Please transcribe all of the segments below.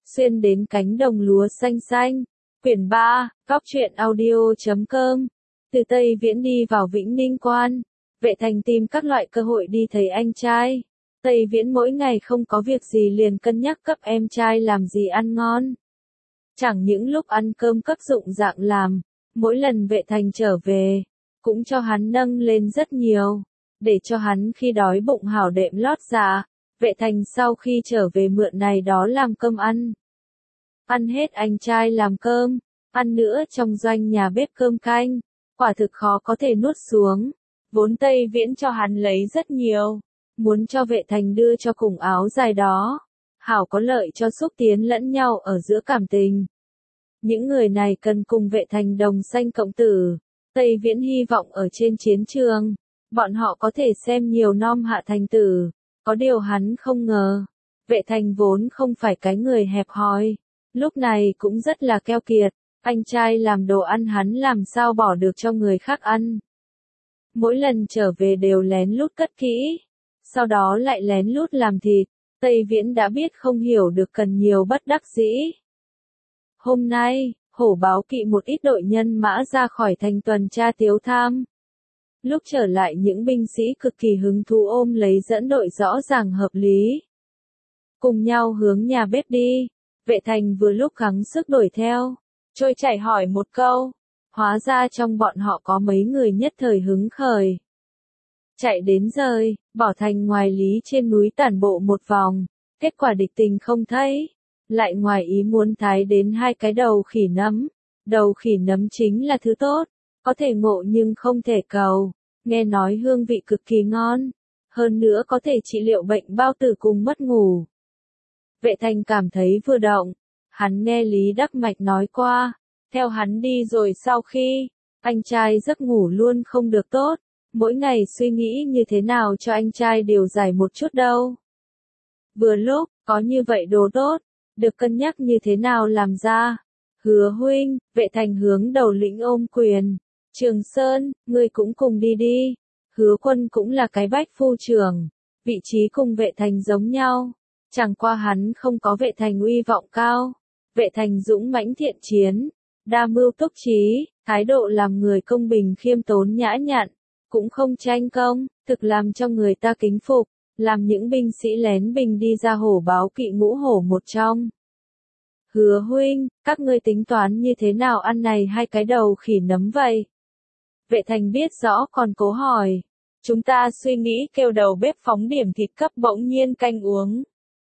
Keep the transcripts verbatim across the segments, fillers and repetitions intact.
xuyên đến cánh đồng lúa xanh xanh. Quyển ba, Góc truyện audio chấm com. Từ Tây Viễn đi vào Vĩnh Ninh Quan, Vệ Thành tìm các loại cơ hội đi thấy anh trai. Tây Viễn mỗi ngày không có việc gì liền cân nhắc cấp em trai làm gì ăn ngon. Chẳng những lúc ăn cơm cấp dụng dạng làm, mỗi lần Vệ Thành trở về, cũng cho hắn nâng lên rất nhiều, để cho hắn khi đói bụng hảo đệm lót dạ. Vệ Thành sau khi trở về mượn này đó làm cơm ăn. Ăn hết anh trai làm cơm, ăn nữa trong doanh nhà bếp cơm canh, quả thực khó có thể nuốt xuống. Vốn Tây Viễn cho hắn lấy rất nhiều, muốn cho Vệ Thành đưa cho cùng áo dài đó, hảo có lợi cho xúc tiến lẫn nhau ở giữa cảm tình. Những người này cần cùng Vệ Thành đồng sanh cộng tử. Tây Viễn hy vọng ở trên chiến trường, bọn họ có thể xem nhiều nom hạ thành tử. Có điều hắn không ngờ, Vệ Thành vốn không phải cái người hẹp hòi, lúc này cũng rất là keo kiệt, anh trai làm đồ ăn hắn làm sao bỏ được cho người khác ăn. Mỗi lần trở về đều lén lút cất kỹ, sau đó lại lén lút làm thịt, Tây Viễn đã biết không hiểu được cần nhiều bất đắc dĩ. Hôm nay, hổ báo kỵ một ít đội nhân mã ra khỏi thành tuần tra tiếu tham. Lúc trở lại những binh sĩ cực kỳ hứng thú ôm lấy dẫn đội rõ ràng hợp lý. Cùng nhau hướng nhà bếp đi, Vệ Thành vừa lúc gắng sức đuổi theo, trôi chảy hỏi một câu, hóa ra trong bọn họ có mấy người nhất thời hứng khởi. Chạy đến rời, bỏ thành ngoài lý trên núi tản bộ một vòng, kết quả địch tình không thấy, lại ngoài ý muốn thái đến hai cái đầu khỉ nấm. Đầu khỉ nấm chính là thứ tốt, có thể ngộ nhưng không thể cầu, nghe nói hương vị cực kỳ ngon, hơn nữa có thể trị liệu bệnh bao tử cùng mất ngủ. Vệ Thành cảm thấy vừa động, hắn nghe Lý Đắc Mạch nói qua, theo hắn đi rồi sau khi, anh trai giấc ngủ luôn không được tốt, mỗi ngày suy nghĩ như thế nào cho anh trai điều giải một chút đâu. Vừa lúc, có như vậy đồ tốt, được cân nhắc như thế nào làm ra. Hứa huynh, Vệ Thành hướng đầu lĩnh ôm quyền. Trường Sơn, ngươi cũng cùng đi đi. Hứa Quân cũng là cái bách phu trưởng, vị trí cùng Vệ Thành giống nhau, chẳng qua hắn không có Vệ Thành uy vọng cao. Vệ Thành dũng mãnh thiện chiến, đa mưu túc trí, thái độ làm người công bình khiêm tốn nhã nhặn, cũng không tranh công, thực làm cho người ta kính phục, làm những binh sĩ lén bình đi ra hổ báo kỵ ngũ hổ một trong. Hứa huynh, các ngươi tính toán như thế nào ăn này hai cái đầu khỉ nấm vậy? Vệ Thành biết rõ còn cố hỏi. Chúng ta suy nghĩ kêu đầu bếp phóng điểm thịt cấp bỗng nhiên canh uống.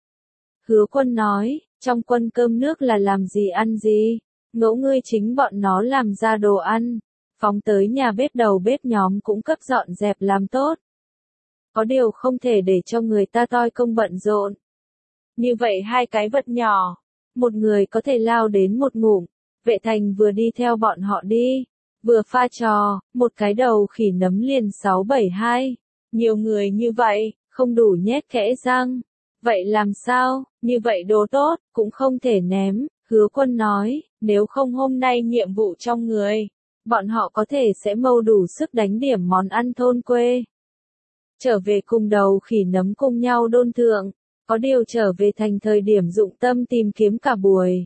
Hứa Quân nói, trong quân cơm nước là làm gì ăn gì, ngẫu ngươi chính bọn nó làm ra đồ ăn, phóng tới nhà bếp đầu bếp nhóm cũng cấp dọn dẹp làm tốt. Có điều không thể để cho người ta toi công bận rộn. Như vậy hai cái vật nhỏ, một người có thể lao đến một ngụm. Vệ Thành vừa đi theo bọn họ đi, vừa pha trò, một cái đầu khỉ nấm liền sáu bảy hai. Nhiều người như vậy, không đủ nhét kẽ răng. Vậy làm sao, như vậy đồ tốt, cũng không thể ném. Hứa Quân nói, nếu không hôm nay nhiệm vụ trong người, bọn họ có thể sẽ mâu đủ sức đánh điểm món ăn thôn quê. Trở về cùng đầu khỉ nấm cùng nhau đôn thượng, có điều trở về thành thời điểm dụng tâm tìm kiếm cả buổi.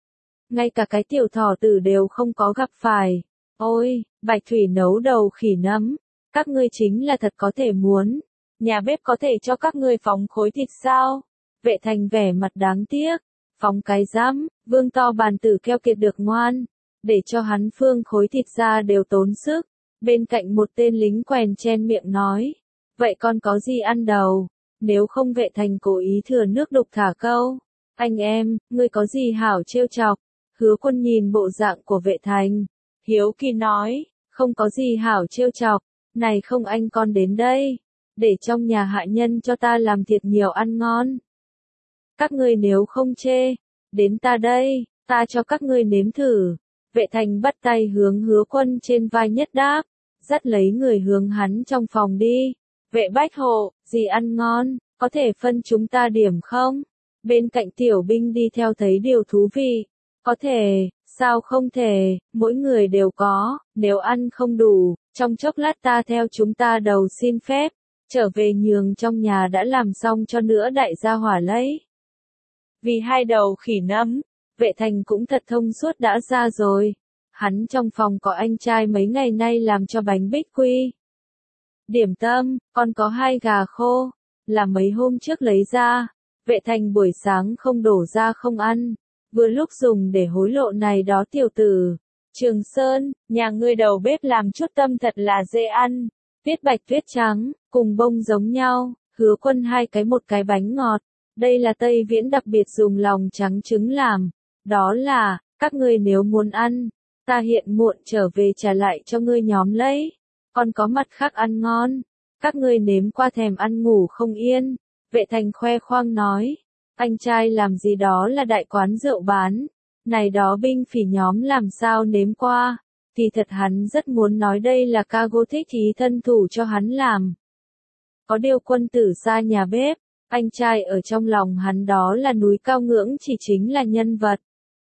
Ngay cả cái tiểu thỏ tử đều không có gặp phải. Ôi, Bạch Thủy nấu đầu khỉ nấm, các ngươi chính là thật có thể muốn. Nhà bếp có thể cho các ngươi phóng khối thịt sao? Vệ Thành vẻ mặt đáng tiếc, phóng cái rắm, Vương to bàn tử keo kiệt được ngoan, để cho hắn phương khối thịt ra đều tốn sức. Bên cạnh một tên lính quèn chen miệng nói, vậy con có gì ăn đầu? Nếu không Vệ Thành cố ý thừa nước đục thả câu, anh em, ngươi có gì hảo trêu chọc? Hứa Quân nhìn bộ dạng của Vệ Thành, hiếu kỳ nói, không có gì hảo trêu chọc, này không anh con đến đây, để trong nhà hạ nhân cho ta làm thiệt nhiều ăn ngon. Các ngươi nếu không chê, đến ta đây, ta cho các ngươi nếm thử. Vệ Thành bắt tay hướng Hứa Quân trên vai nhất đáp, dắt lấy người hướng hắn trong phòng đi. Vệ Bách Hộ, gì ăn ngon, có thể phân chúng ta điểm không? Bên cạnh tiểu binh đi theo thấy điều thú vị. Có thể, sao không thể, mỗi người đều có, nếu ăn không đủ, trong chốc lát ta theo chúng ta đầu xin phép, trở về nhường trong nhà đã làm xong cho nữa đại gia hỏa lấy. Vì hai đầu khỉ nấm, Vệ Thành cũng thật thông suốt đã ra rồi. Hắn trong phòng có anh trai mấy ngày nay làm cho bánh bích quy. Điểm tâm, còn có hai gà khô, là mấy hôm trước lấy ra. Vệ Thành buổi sáng không đổ ra không ăn, vừa lúc dùng để hối lộ này đó tiểu tử. Trường Sơn, nhà ngươi đầu bếp làm chút tâm thật là dễ ăn. Viết bạch viết trắng, cùng bông giống nhau, Hứa Quân hai cái một cái bánh ngọt. Đây là Tây Viễn đặc biệt dùng lòng trắng trứng làm. Đó là, các ngươi nếu muốn ăn, ta hiện muộn trở về trả lại cho ngươi nhóm lấy. Còn có mặt khác ăn ngon, các ngươi nếm qua thèm ăn ngủ không yên. Vệ Thành khoe khoang nói, anh trai làm gì đó là đại quán rượu bán. Này đó binh phỉ nhóm làm sao nếm qua, thì thật hắn rất muốn nói đây là cargo thích ý thân thủ cho hắn làm. Có điều Quân tử xa nhà bếp, anh trai ở trong lòng hắn đó là núi cao ngưỡng chỉ chính là nhân vật.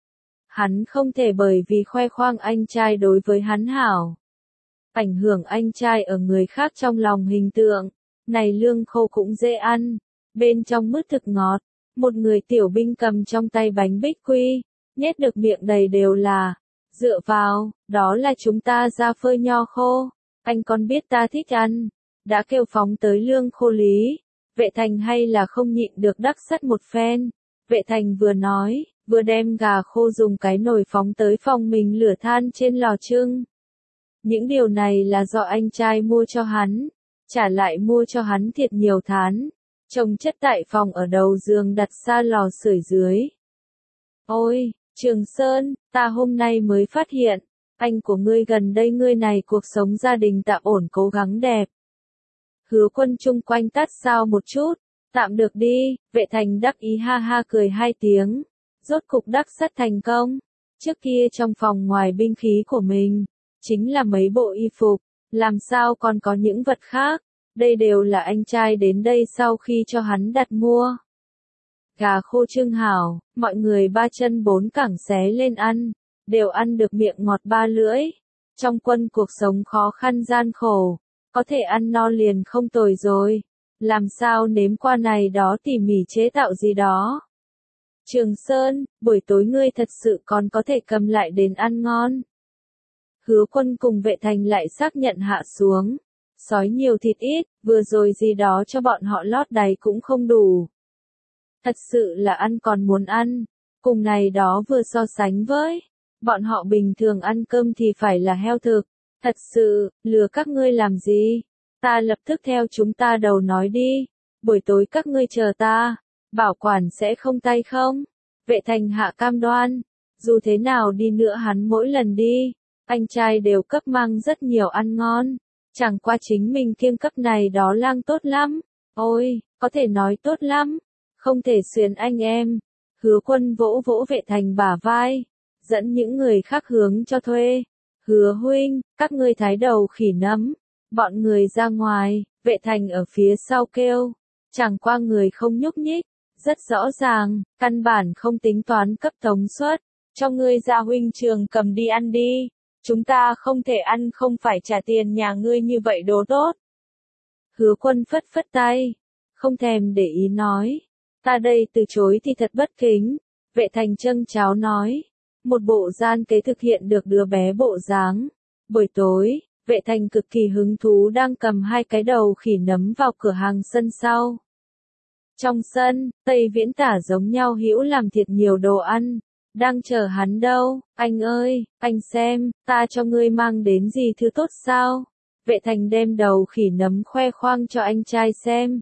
Hắn không thể bởi vì khoe khoang anh trai đối với hắn hảo. Ảnh hưởng anh trai ở người khác trong lòng hình tượng, này lương khô cũng dễ ăn, bên trong mứt thực ngọt, một người tiểu binh cầm trong tay bánh bích quy, nhét được miệng đầy đều là, dựa vào, đó là chúng ta ra phơi nho khô, anh còn biết ta thích ăn, đã kêu phóng tới lương khô lý. Vệ Thành hay là không nhịn được đắc sắt một phen. Vệ Thành vừa nói, vừa đem gà khô dùng cái nồi phóng tới phòng mình lửa than trên lò trưng. Những điều này là do anh trai mua cho hắn, trả lại mua cho hắn thiệt nhiều thán, trồng chất tại phòng ở đầu giường đặt xa lò sưởi dưới. Ôi, Trường Sơn, ta hôm nay mới phát hiện, anh của ngươi gần đây ngươi này cuộc sống gia đình tạm ổn cố gắng đẹp. Hứa Quân chung quanh tát sao một chút, tạm được đi. Vệ Thành đắc ý ha ha cười hai tiếng, rốt cục đắc sắt thành công. Trước kia trong phòng ngoài binh khí của mình, chính là mấy bộ y phục, làm sao còn có những vật khác, đây đều là anh trai đến đây sau khi cho hắn đặt mua. Gà khô trưng hảo, mọi người ba chân bốn cẳng xé lên ăn, đều ăn được miệng ngọt ba lưỡi. Trong quân cuộc sống khó khăn gian khổ, có thể ăn no liền không tồi rồi, làm sao nếm qua này đó tỉ mỉ chế tạo gì đó. Trường Sơn, buổi tối ngươi thật sự còn có thể cầm lại đến ăn ngon. Hứa Quân cùng Vệ Thành lại xác nhận hạ xuống. Sói nhiều thịt ít, vừa rồi gì đó cho bọn họ lót đáy cũng không đủ. Thật sự là ăn còn muốn ăn, cùng này đó vừa so sánh với, bọn họ bình thường ăn cơm thì phải là heo thực. Thật sự, lừa các ngươi làm gì? Ta lập tức theo chúng ta đầu nói đi, buổi tối các ngươi chờ ta, bảo quản sẽ không tay không. Vệ Thành hạ cam đoan, dù thế nào đi nữa hắn mỗi lần đi, anh trai đều cấp mang rất nhiều ăn ngon, chẳng qua chính mình kiêng cấp này đó lang tốt lắm. Ôi, có thể nói tốt lắm, không thể xuyến anh em. Hứa Quân vỗ vỗ Vệ Thành bả vai, dẫn những người khác hướng cho thuê. Hứa huynh, các ngươi thái đầu khỉ nấm, bọn người ra ngoài. Vệ Thành ở phía sau kêu, chẳng qua người không nhúc nhích, rất rõ ràng, căn bản không tính toán cấp tống suất, cho ngươi ra huynh trường cầm đi ăn đi, chúng ta không thể ăn không phải trả tiền nhà ngươi như vậy đồ tốt. Hứa Quân phất phất tay, không thèm để ý nói, ta đây từ chối thì thật bất kính. Vệ Thành châng cháo nói, một bộ gian kế thực hiện được đứa bé bộ dáng. Buổi tối, Vệ Thành cực kỳ hứng thú đang cầm hai cái đầu khỉ nấm vào cửa hàng sân sau. Trong sân, Tây Viễn Tả giống nhau hữu làm thiệt nhiều đồ ăn, đang chờ hắn đâu. Anh ơi, anh xem, ta cho ngươi mang đến gì thứ tốt sao? Vệ Thành đem đầu khỉ nấm khoe khoang cho anh trai xem.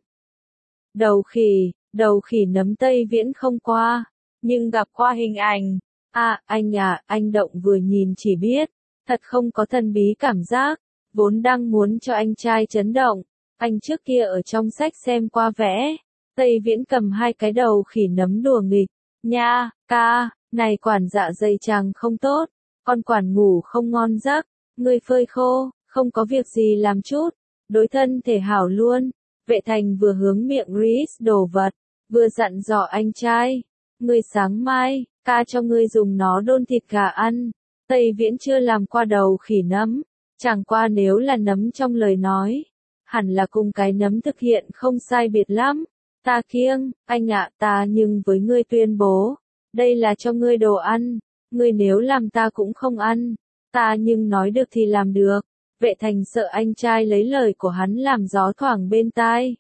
Đầu khỉ, đầu khỉ nấm Tây Viễn không qua, nhưng gặp qua hình ảnh. À, anh à, anh Động vừa nhìn chỉ biết, thật không có thần bí cảm giác, vốn đang muốn cho anh trai chấn động. Anh trước kia ở trong sách xem qua vẽ, Tây Viễn cầm hai cái đầu khỉ nấm đùa nghịch. Nha, ca, này quản dạ dày chàng không tốt, con quản ngủ không ngon giấc, người phơi khô, không có việc gì làm chút, đối thân thể hảo luôn. Vệ Thành vừa hướng miệng Rhys đồ vật, vừa dặn dò anh trai, người sáng mai, ca cho ngươi dùng nó đôn thịt gà ăn. Tây Viễn chưa làm qua đầu khỉ nấm, chẳng qua nếu là nấm trong lời nói, hẳn là cùng cái nấm thực hiện không sai biệt lắm. Ta kiêng, anh ạ, ta nhưng với ngươi tuyên bố, đây là cho ngươi đồ ăn, ngươi nếu làm ta cũng không ăn, ta nhưng nói được thì làm được. Vệ Thành sợ anh trai lấy lời của hắn làm gió thoảng bên tai.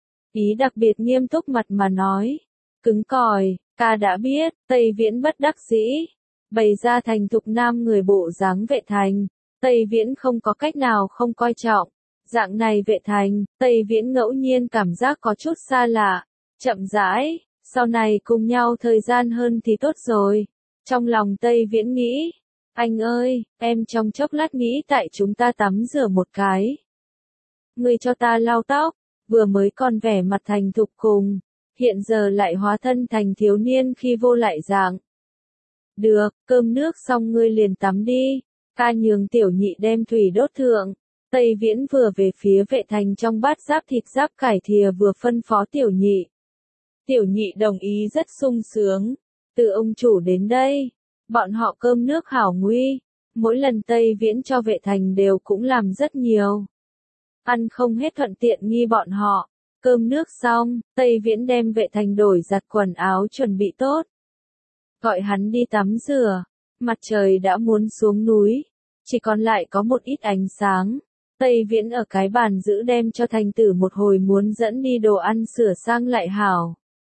Ý đặc biệt nghiêm túc mặt mà nói, cứng cỏi, ca đã biết, Tây Viễn bất đắc dĩ, bày ra thành thục nam người bộ dáng Vệ Thành, Tây Viễn không có cách nào không coi trọng. Dạng này Vệ Thành, Tây Viễn ngẫu nhiên cảm giác có chút xa lạ, chậm rãi, sau này cùng nhau thời gian hơn thì tốt rồi. Trong lòng Tây Viễn nghĩ, anh ơi, em trong chốc lát nghĩ tại chúng ta tắm rửa một cái. Ngươi cho ta lau tóc, vừa mới còn vẻ mặt thành thục cùng, hiện giờ lại hóa thân thành thiếu niên khi vô lại dạng. Được, cơm nước xong ngươi liền tắm đi, ca nhường tiểu nhị đem thủy đốt thượng. Tây Viễn vừa về phía Vệ Thành trong bát giáp thịt giáp cải thìa vừa phân phó tiểu nhị. Tiểu nhị đồng ý rất sung sướng, từ ông chủ đến đây, bọn họ cơm nước hảo nguy, mỗi lần Tây Viễn cho Vệ Thành đều cũng làm rất nhiều. Ăn không hết thuận tiện nghi bọn họ, cơm nước xong, Tây Viễn đem Vệ Thành đổi giặt quần áo chuẩn bị tốt. Gọi hắn đi tắm rửa, mặt trời đã muốn xuống núi, chỉ còn lại có một ít ánh sáng. Tây Viễn ở cái bàn giữ đem cho Thành Tử một hồi muốn dẫn đi đồ ăn sửa sang lại hảo.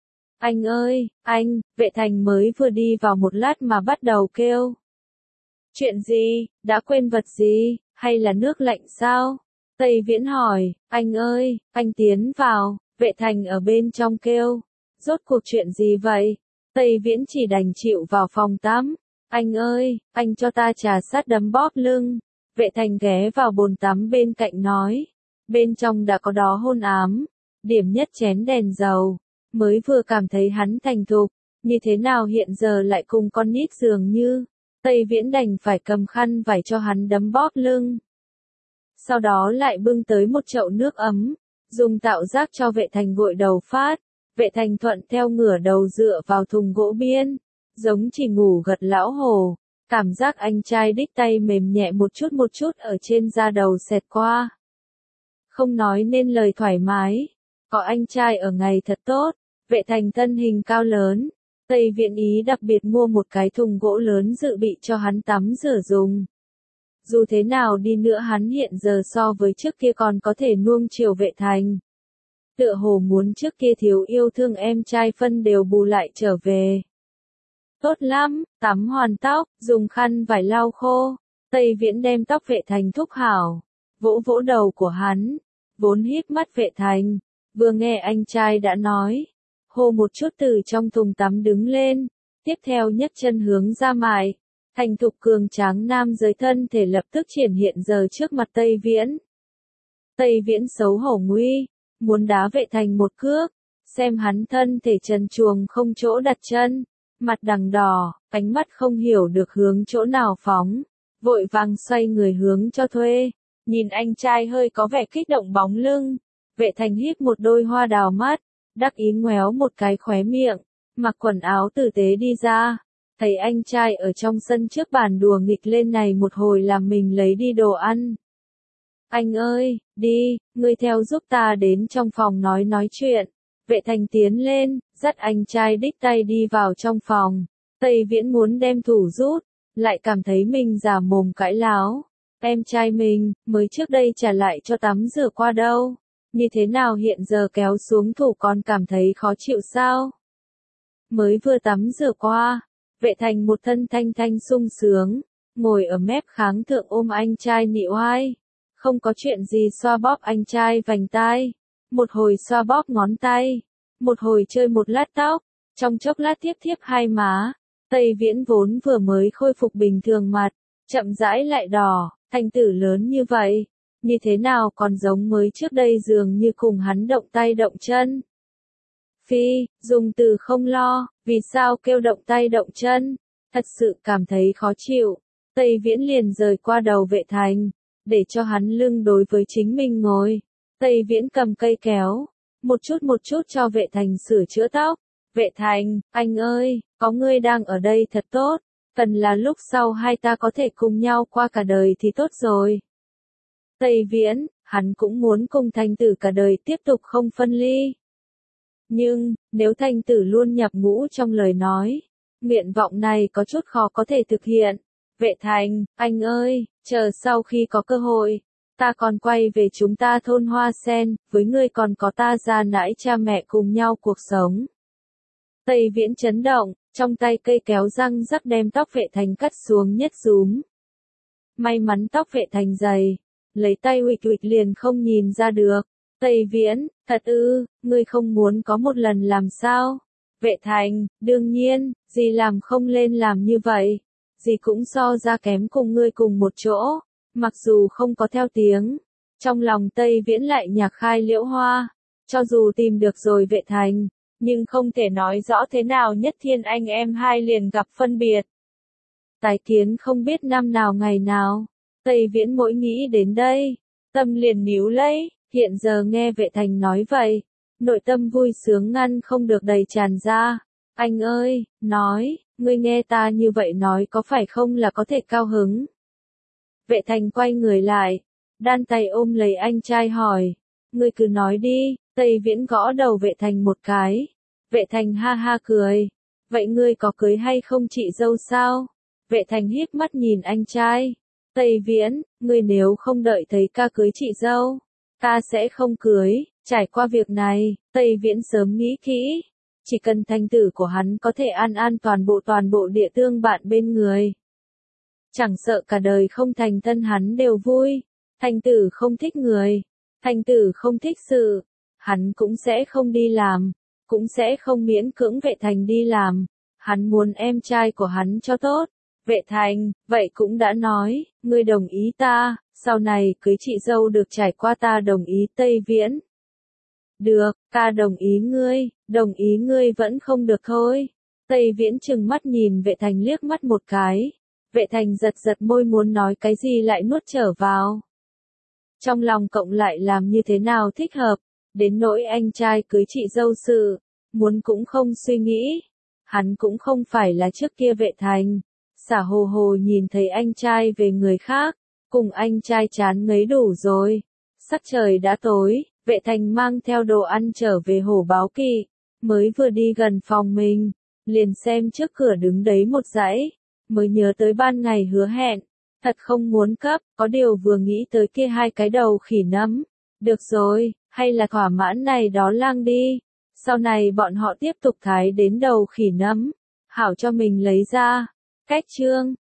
Anh ơi, anh, Vệ Thành mới vừa đi vào một lát mà bắt đầu kêu. Chuyện gì, đã quên vật gì, hay là nước lạnh sao? Tây Viễn hỏi, anh ơi, anh tiến vào, Vệ Thành ở bên trong kêu. Rốt cuộc chuyện gì vậy? Tây Viễn chỉ đành chịu vào phòng tắm. Anh ơi, anh cho ta trà sát đấm bóp lưng. Vệ Thành ghé vào bồn tắm bên cạnh nói. Bên trong đã có đó hôn ám. Điểm nhất chén đèn dầu. Mới vừa cảm thấy hắn thành thục. Như thế nào hiện giờ lại cùng con nít dường như. Tây Viễn đành phải cầm khăn vải cho hắn đấm bóp lưng. Sau đó lại bưng tới một chậu nước ấm. Dùng tạo giác cho Vệ Thành gội đầu phát. Vệ Thành thuận theo ngửa đầu dựa vào thùng gỗ biên. Giống chỉ ngủ gật lão hồ. Cảm giác anh trai đích tay mềm nhẹ một chút một chút ở trên da đầu xẹt qua. Không nói nên lời thoải mái. Có anh trai ở ngày thật tốt. Vệ Thành thân hình cao lớn. Tây Viễn ý đặc biệt mua một cái thùng gỗ lớn dự bị cho hắn tắm rửa dùng. Dù thế nào đi nữa hắn hiện giờ so với trước kia còn có thể nuông chiều Vệ Thành. Tựa hồ muốn trước kia thiếu yêu thương em trai phân đều bù lại trở về. Tốt lắm, tắm hoàn tóc, dùng khăn vải lau khô. Tây Viễn đem tóc Vệ Thành thúc hảo. Vỗ vỗ đầu của hắn. Vốn híp mắt Vệ Thành. Vừa nghe anh trai đã nói. Hô một chút từ trong thùng tắm đứng lên. Tiếp theo nhấc chân hướng ra mại. Thành thục cường tráng nam giới thân thể lập tức triển hiện giờ trước mặt Tây Viễn. Tây Viễn xấu hổ nguy. Muốn đá Vệ Thành một cước. Xem hắn thân thể trần truồng không chỗ đặt chân. Mặt đằng đỏ, ánh mắt không hiểu được hướng chỗ nào phóng. Vội vàng xoay người hướng cho thuê. Nhìn anh trai hơi có vẻ kích động bóng lưng. Vệ Thành híp một đôi hoa đào mắt. Đắc ý ngoéo một cái khóe miệng. Mặc quần áo tử tế đi ra. Thấy anh trai ở trong sân trước bàn đùa nghịch lên này một hồi làm mình lấy đi đồ ăn. Anh ơi, đi, ngươi theo giúp ta đến trong phòng nói nói chuyện. Vệ Thành tiến lên, dắt anh trai đích tay đi vào trong phòng. Tây Viễn muốn đem thủ rút, lại cảm thấy mình giả mồm cãi láo. Em trai mình, mới trước đây trả lại cho tắm rửa qua đâu. Như thế nào hiện giờ kéo xuống thủ còn cảm thấy khó chịu sao? Mới vừa tắm rửa qua, Vệ Thành một thân thanh thanh sung sướng, ngồi ở mép kháng thượng ôm anh trai nị oai. Không có chuyện gì xoa bóp anh trai vành tai. Một hồi xoa bóp ngón tay, một hồi chơi một lát tóc, trong chốc lát tiếp tiếp hai má. Tây Viễn vốn vừa mới khôi phục bình thường mặt, chậm rãi lại đỏ, Thành Tử lớn như vậy, như thế nào còn giống mới trước đây dường như cùng hắn động tay động chân. Phi, dùng từ không lo, vì sao kêu động tay động chân, thật sự cảm thấy khó chịu. Tây Viễn liền rời qua đầu Vệ Thành, để cho hắn lưng đối với chính mình ngồi. Tây Viễn cầm cây kéo, một chút một chút cho Vệ Thành sửa chữa tóc. Vệ Thành, anh ơi, có ngươi đang ở đây thật tốt, cần là lúc sau hai ta có thể cùng nhau qua cả đời thì tốt rồi. Tây Viễn, hắn cũng muốn cùng Thành Tử cả đời tiếp tục không phân ly. Nhưng, nếu Thành Tử luôn nhập ngũ trong lời nói, nguyện vọng này có chút khó có thể thực hiện. Vệ Thành, anh ơi, chờ sau khi có cơ hội, ta còn quay về chúng ta thôn Hoa Sen, với ngươi còn có ta già nãi cha mẹ cùng nhau cuộc sống. Tây Viễn chấn động, trong tay cây kéo răng rắc đem tóc Vệ Thành cắt xuống nhất rúm. May mắn tóc Vệ Thành dày, lấy tay huỵch huỵch liền không nhìn ra được. Tây Viễn, thật ư, ngươi không muốn có một lần làm sao? Vệ Thành, đương nhiên, gì làm không lên làm như vậy. Gì cũng so ra kém cùng ngươi cùng một chỗ, mặc dù không có theo tiếng. Trong lòng Tây Viễn lại nhạc khai liễu hoa, cho dù tìm được rồi Vệ Thành, nhưng không thể nói rõ thế nào nhất thiên anh em hai liền gặp phân biệt. Tái kiến không biết năm nào ngày nào, Tây Viễn mỗi nghĩ đến đây, tâm liền níu lấy, hiện giờ nghe Vệ Thành nói vậy, nội tâm vui sướng ngăn không được đầy tràn ra. Anh ơi, nói, ngươi nghe ta như vậy nói có phải không là có thể cao hứng? Vệ Thành quay người lại, đan tay ôm lấy anh trai hỏi, ngươi cứ nói đi. Tây Viễn gõ đầu Vệ Thành một cái. Vệ Thành ha ha cười, vậy ngươi có cưới hay không chị dâu sao? Vệ Thành híp mắt nhìn anh trai. Tây Viễn, ngươi nếu không đợi thấy ca cưới chị dâu, ta sẽ không cưới. Trải qua việc này, Tây Viễn sớm nghĩ kỹ, chỉ cần Thành Tử của hắn có thể an an toàn bộ toàn bộ địa tương bạn bên người, chẳng sợ cả đời không thành thân hắn đều vui. Thành Tử không thích người, Thành Tử không thích sự, hắn cũng sẽ không đi làm, cũng sẽ không miễn cưỡng Vệ Thành đi làm. Hắn muốn em trai của hắn cho tốt. Vệ Thành, vậy cũng đã nói, ngươi đồng ý ta, sau này cưới chị dâu được trải qua ta đồng ý. Tây Viễn. Được, ta đồng ý ngươi, đồng ý ngươi vẫn không được thôi. Tây Viễn trừng mắt nhìn Vệ Thành liếc mắt một cái. Vệ Thành giật giật môi muốn nói cái gì lại nuốt trở vào. Trong lòng cộng lại làm như thế nào thích hợp, đến nỗi anh trai cưới chị dâu sự, muốn cũng không suy nghĩ. Hắn cũng không phải là trước kia Vệ Thành, xả hồ hồ nhìn thấy anh trai về người khác, cùng anh trai chán ngấy đủ rồi. Sắc trời đã tối, Vệ Thành mang theo đồ ăn trở về Hổ Báo Kỵ, mới vừa đi gần phòng mình, liền xem trước cửa đứng đấy một dãy, mới nhớ tới ban ngày hứa hẹn, thật không muốn cấp, có điều vừa nghĩ tới kia hai cái đầu khỉ nấm. Được rồi, hay là thỏa mãn này đó lang đi, sau này bọn họ tiếp tục thái đến đầu khỉ nấm, hảo cho mình lấy ra. Cách chương